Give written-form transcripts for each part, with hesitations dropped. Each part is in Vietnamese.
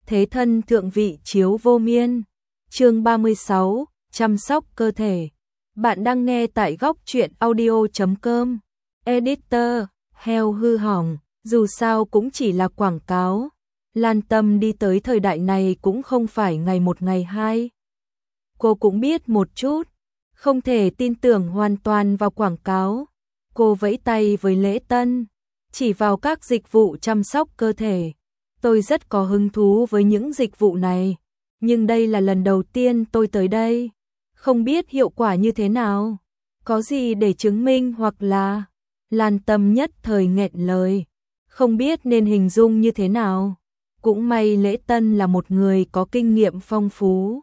Thế thân thượng vị chiếu vô miên. Chương 36, chăm sóc cơ thể. Bạn đang nghe tại góc truyện audio.com. Editor, heo hư hỏng, dù sao cũng chỉ là quảng cáo. Lan Tâm đi tới thời đại này cũng không phải ngày một ngày hai. Cô cũng biết một chút, không thể tin tưởng hoàn toàn vào quảng cáo. Cô vẫy tay với Lễ Tân, chỉ vào các dịch vụ chăm sóc cơ thể. Tôi rất có hứng thú với những dịch vụ này, nhưng đây là lần đầu tiên tôi tới đây, không biết hiệu quả như thế nào, có gì để chứng minh hoặc là... Lan Tâm nhất thời nghẹn lời, không biết nên hình dung như thế nào. Cũng may Lễ Tân là một người có kinh nghiệm phong phú.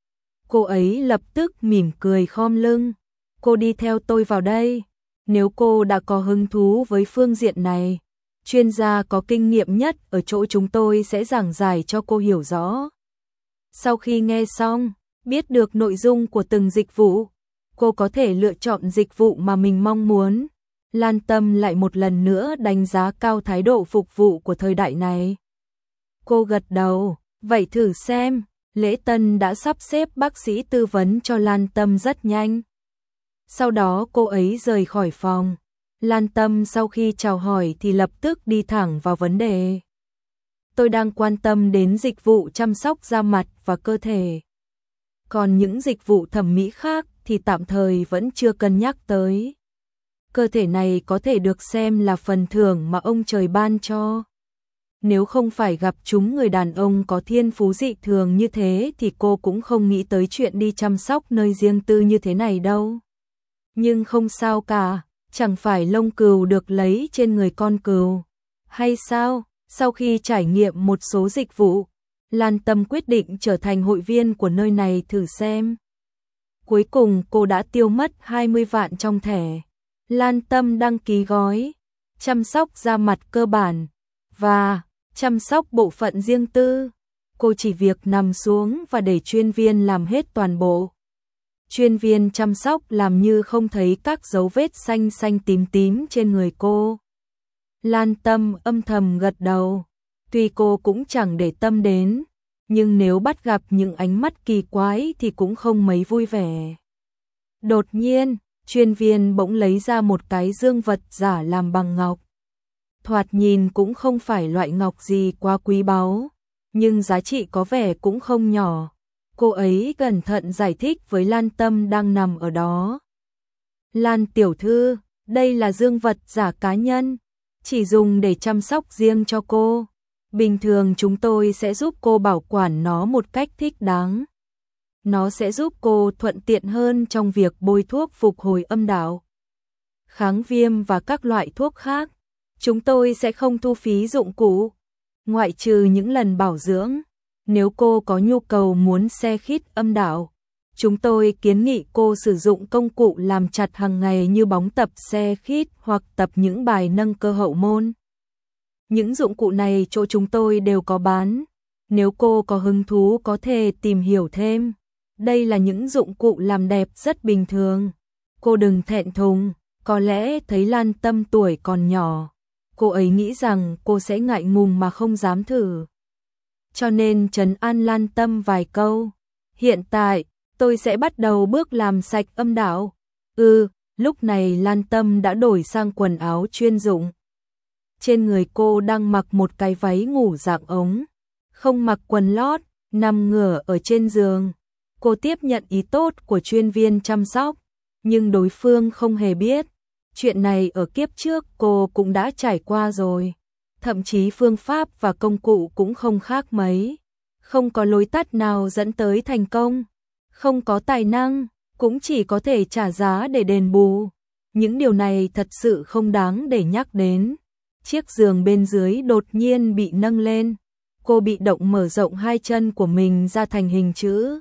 Cô ấy lập tức mỉm cười khom lưng. Cô đi theo tôi vào đây. Nếu cô đã có hứng thú với phương diện này, chuyên gia có kinh nghiệm nhất ở chỗ chúng tôi sẽ giảng giải cho cô hiểu rõ. Sau khi nghe xong, biết được nội dung của từng dịch vụ, cô có thể lựa chọn dịch vụ mà mình mong muốn. Lan Tâm lại một lần nữa đánh giá cao thái độ phục vụ của thời đại này. Cô gật đầu, vậy thử xem. Lễ Tân đã sắp xếp bác sĩ tư vấn cho Lan Tâm rất nhanh. Sau đó cô ấy rời khỏi phòng. Lan Tâm sau khi chào hỏi thì lập tức đi thẳng vào vấn đề. Tôi đang quan tâm đến dịch vụ chăm sóc da mặt và cơ thể. Còn những dịch vụ thẩm mỹ khác thì tạm thời vẫn chưa cân nhắc tới. Cơ thể này có thể được xem là phần thưởng mà ông trời ban cho. Nếu không phải gặp chúng người đàn ông có thiên phú dị thường như thế thì cô cũng không nghĩ tới chuyện đi chăm sóc nơi riêng tư như thế này đâu. Nhưng không sao cả, chẳng phải lông cừu được lấy trên người con cừu. Hay sao? Sau khi trải nghiệm một số dịch vụ, Lan Tâm quyết định trở thành hội viên của nơi này thử xem. Cuối cùng cô đã tiêu mất 20 vạn trong thẻ. Lan Tâm đăng ký gói chăm sóc da mặt cơ bản và chăm sóc bộ phận riêng tư. Cô chỉ việc nằm xuống và để chuyên viên làm hết toàn bộ. Chuyên viên chăm sóc làm như không thấy các dấu vết xanh xanh tím tím trên người cô. Lan Tâm âm thầm gật đầu. Tuy cô cũng chẳng để tâm đến, nhưng nếu bắt gặp những ánh mắt kỳ quái thì cũng không mấy vui vẻ. Đột nhiên, chuyên viên bỗng lấy ra một cái dương vật giả làm bằng ngọc. Thoạt nhìn cũng không phải loại ngọc gì quá quý báu, nhưng giá trị có vẻ cũng không nhỏ. Cô ấy cẩn thận giải thích với Lan Tâm đang nằm ở đó. Lan tiểu thư, đây là dương vật giả cá nhân, chỉ dùng để chăm sóc riêng cho cô. Bình thường chúng tôi sẽ giúp cô bảo quản nó một cách thích đáng. Nó sẽ giúp cô thuận tiện hơn trong việc bôi thuốc phục hồi âm đạo, kháng viêm và các loại thuốc khác. Chúng tôi sẽ không thu phí dụng cụ, ngoại trừ những lần bảo dưỡng. Nếu cô có nhu cầu muốn xe khít âm đạo, chúng tôi kiến nghị cô sử dụng công cụ làm chặt hàng ngày như bóng tập xe khít hoặc tập những bài nâng cơ hậu môn. Những dụng cụ này chỗ chúng tôi đều có bán. Nếu cô có hứng thú có thể tìm hiểu thêm. Đây là những dụng cụ làm đẹp rất bình thường. Cô đừng thẹn thùng, có lẽ thấy Lan Tâm tuổi còn nhỏ. Cô ấy nghĩ rằng cô sẽ ngại ngùng mà không dám thử. Cho nên trấn an Lan Tâm vài câu. Hiện tại, tôi sẽ bắt đầu bước làm sạch âm đạo. Lúc này Lan Tâm đã đổi sang quần áo chuyên dụng. Trên người cô đang mặc một cái váy ngủ dạng ống, không mặc quần lót, nằm ngửa ở trên giường. Cô tiếp nhận ý tốt của chuyên viên chăm sóc, nhưng đối phương không hề biết. Chuyện này ở kiếp trước cô cũng đã trải qua rồi. Thậm chí phương pháp và công cụ cũng không khác mấy. Không có lối tắt nào dẫn tới thành công. Không có tài năng, cũng chỉ có thể trả giá để đền bù. Những điều này thật sự không đáng để nhắc đến. Chiếc giường bên dưới đột nhiên bị nâng lên. Cô bị động mở rộng hai chân của mình ra thành hình chữ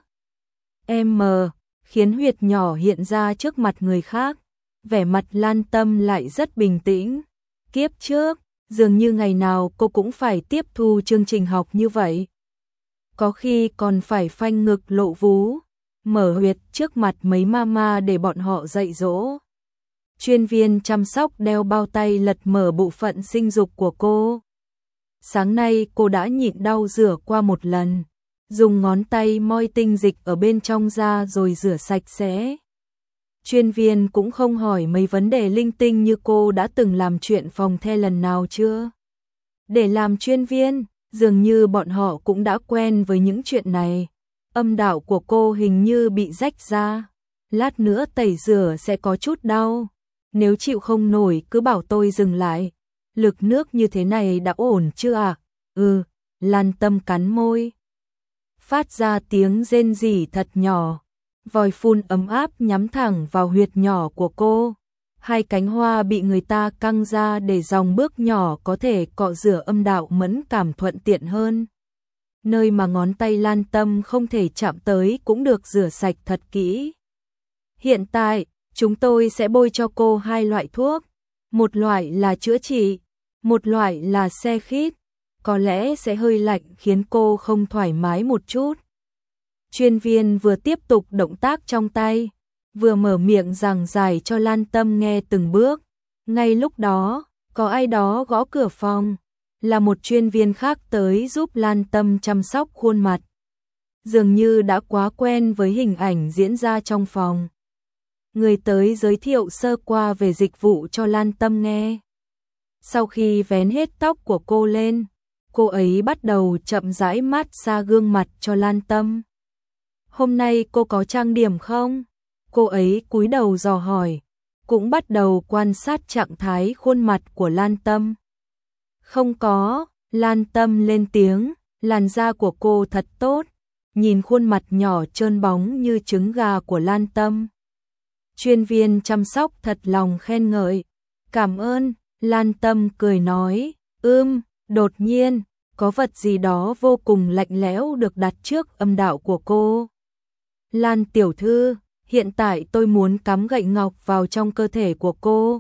M, khiến huyệt nhỏ hiện ra trước mặt người khác. Vẻ mặt Lan Tâm lại rất bình tĩnh. Kiếp trước, dường như ngày nào cô cũng phải tiếp thu chương trình học như vậy. Có khi còn phải phanh ngực lộ vú, mở huyệt trước mặt mấy mama để bọn họ dạy dỗ. Chuyên viên chăm sóc đeo bao tay lật mở bộ phận sinh dục của cô. Sáng nay cô đã nhịn đau rửa qua một lần, dùng ngón tay moi tinh dịch ở bên trong ra rồi rửa sạch sẽ. Chuyên viên cũng không hỏi mấy vấn đề linh tinh như cô đã từng làm chuyện phòng the lần nào chưa. Để làm chuyên viên, dường như bọn họ cũng đã quen với những chuyện này. Âm đạo của cô hình như bị rách ra, lát nữa tẩy rửa sẽ có chút đau. Nếu chịu không nổi cứ bảo tôi dừng lại. Lực nước như thế này đã ổn chưa ạ? Lan Tâm cắn môi, phát ra tiếng rên rỉ thật nhỏ. Vòi phun ấm áp nhắm thẳng vào huyệt nhỏ của cô. Hai cánh hoa bị người ta căng ra để dòng bước nhỏ có thể cọ rửa âm đạo mẫn cảm thuận tiện hơn. Nơi mà ngón tay Lan Tâm không thể chạm tới cũng được rửa sạch thật kỹ. Hiện tại, chúng tôi sẽ bôi cho cô hai loại thuốc. Một loại là chữa trị, một loại là se khít. Có lẽ sẽ hơi lạnh khiến cô không thoải mái một chút. Chuyên viên vừa tiếp tục động tác trong tay, vừa mở miệng giảng giải cho Lan Tâm nghe từng bước. Ngay lúc đó, có ai đó gõ cửa phòng, là một chuyên viên khác tới giúp Lan Tâm chăm sóc khuôn mặt. Dường như đã quá quen với hình ảnh diễn ra trong phòng. Người tới giới thiệu sơ qua về dịch vụ cho Lan Tâm nghe. Sau khi vén hết tóc của cô lên, cô ấy bắt đầu chậm rãi mát xa gương mặt cho Lan Tâm. Hôm nay cô có trang điểm không? Cô ấy cúi đầu dò hỏi, cũng bắt đầu quan sát trạng thái khuôn mặt của Lan Tâm. Không có, Lan Tâm lên tiếng, làn da của cô thật tốt, nhìn khuôn mặt nhỏ trơn bóng như trứng gà của Lan Tâm. Chuyên viên chăm sóc thật lòng khen ngợi, cảm ơn, Lan Tâm cười nói, đột nhiên, có vật gì đó vô cùng lạnh lẽo được đặt trước âm đạo của cô. Lan tiểu thư, hiện tại tôi muốn cắm gậy ngọc vào trong cơ thể của cô.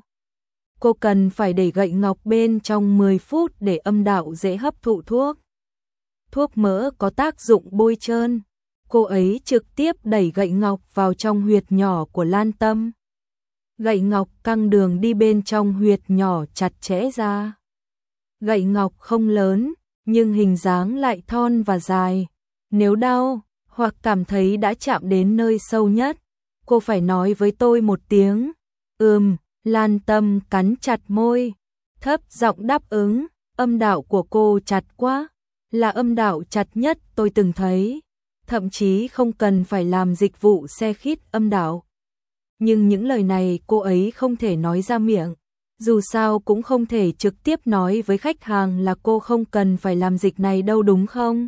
Cô cần phải để gậy ngọc bên trong 10 phút để âm đạo dễ hấp thụ thuốc. Thuốc mỡ có tác dụng bôi trơn. Cô ấy trực tiếp đẩy gậy ngọc vào trong huyệt nhỏ của Lan Tâm. Gậy ngọc căng đường đi bên trong huyệt nhỏ chặt chẽ ra. Gậy ngọc không lớn, nhưng hình dáng lại thon và dài. Nếu đau, hoặc cảm thấy đã chạm đến nơi sâu nhất, cô phải nói với tôi một tiếng. Lan Tâm cắn chặt môi, thấp giọng đáp ứng, âm đạo của cô chặt quá, là âm đạo chặt nhất tôi từng thấy, thậm chí không cần phải làm dịch vụ se khít âm đạo. Nhưng những lời này cô ấy không thể nói ra miệng, dù sao cũng không thể trực tiếp nói với khách hàng là cô không cần phải làm dịch này đâu đúng không?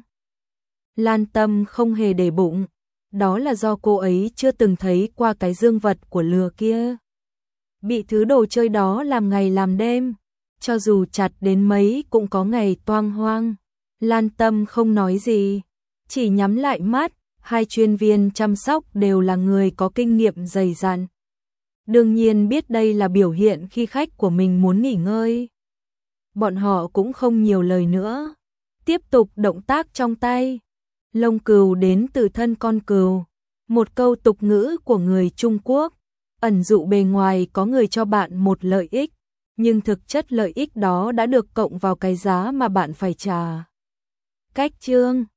Lan Tâm không hề để bụng, đó là do cô ấy chưa từng thấy qua cái dương vật của lừa kia. Bị thứ đồ chơi đó làm ngày làm đêm, cho dù chặt đến mấy cũng có ngày toang hoang. Lan Tâm không nói gì, chỉ nhắm lại mắt. Hai chuyên viên chăm sóc đều là người có kinh nghiệm dày dặn, đương nhiên biết đây là biểu hiện khi khách của mình muốn nghỉ ngơi. Bọn họ cũng không nhiều lời nữa, tiếp tục động tác trong tay. Lông cừu đến từ thân con cừu, một câu tục ngữ của người Trung Quốc, ẩn dụ bề ngoài có người cho bạn một lợi ích, nhưng thực chất lợi ích đó đã được cộng vào cái giá mà bạn phải trả. Cách chương